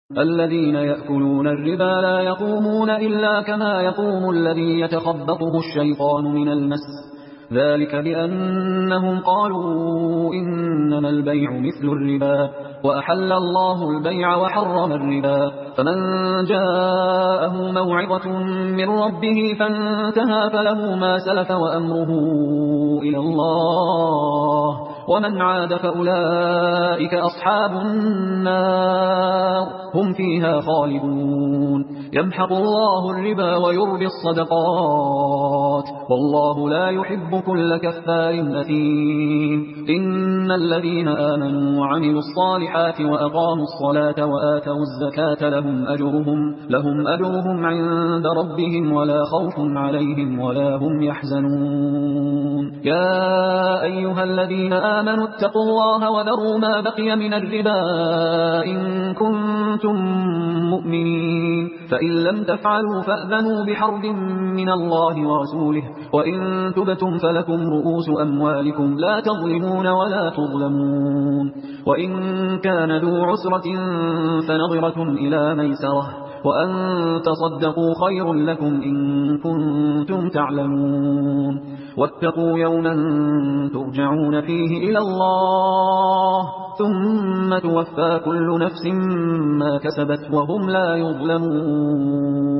الذين يأكلون الربا لا يقومون إلا كما يقوم الذي يتخبطه الشيطان من المس، ذلك بأنهم قالوا إنما البيع مثل الربا وأحل الله البيع وحرم الربا. فمن جاءه موعظة من ربه فانتهى فله ما سلف وأمره إلى الله، ومن عاد فأولئك أصحاب النار هم فيها خالدون. يمحق الله الربا ويربي الصدقات والله لا يحب كل كفار أثيم. إن الذين آمنوا وعملوا الصالحات وأقاموا الصلاة وآتوا الزكاة لهم أجرهم عند ربهم ولا خوف عليهم ولا هم يحزنون. يا أيها الذين آمنوا اتقوا الله وذروا ما بقي من الربا إن كنتم مؤمنين، فإن لم تفعلوا فأذنوا بحرب من الله ورسوله، وإن تبتم فلكم رؤوس أموالكم لا تظلمون ولا تظلمون. وإن كان ذو عسرة فنظرة إلى ميسرة، وأن تصدقوا خير لكم إن كنتم تعلمون. واتقوا يوما ترجعون فيه إلى الله ثم توفى كل نفس ما كسبت وهم لا يظلمون.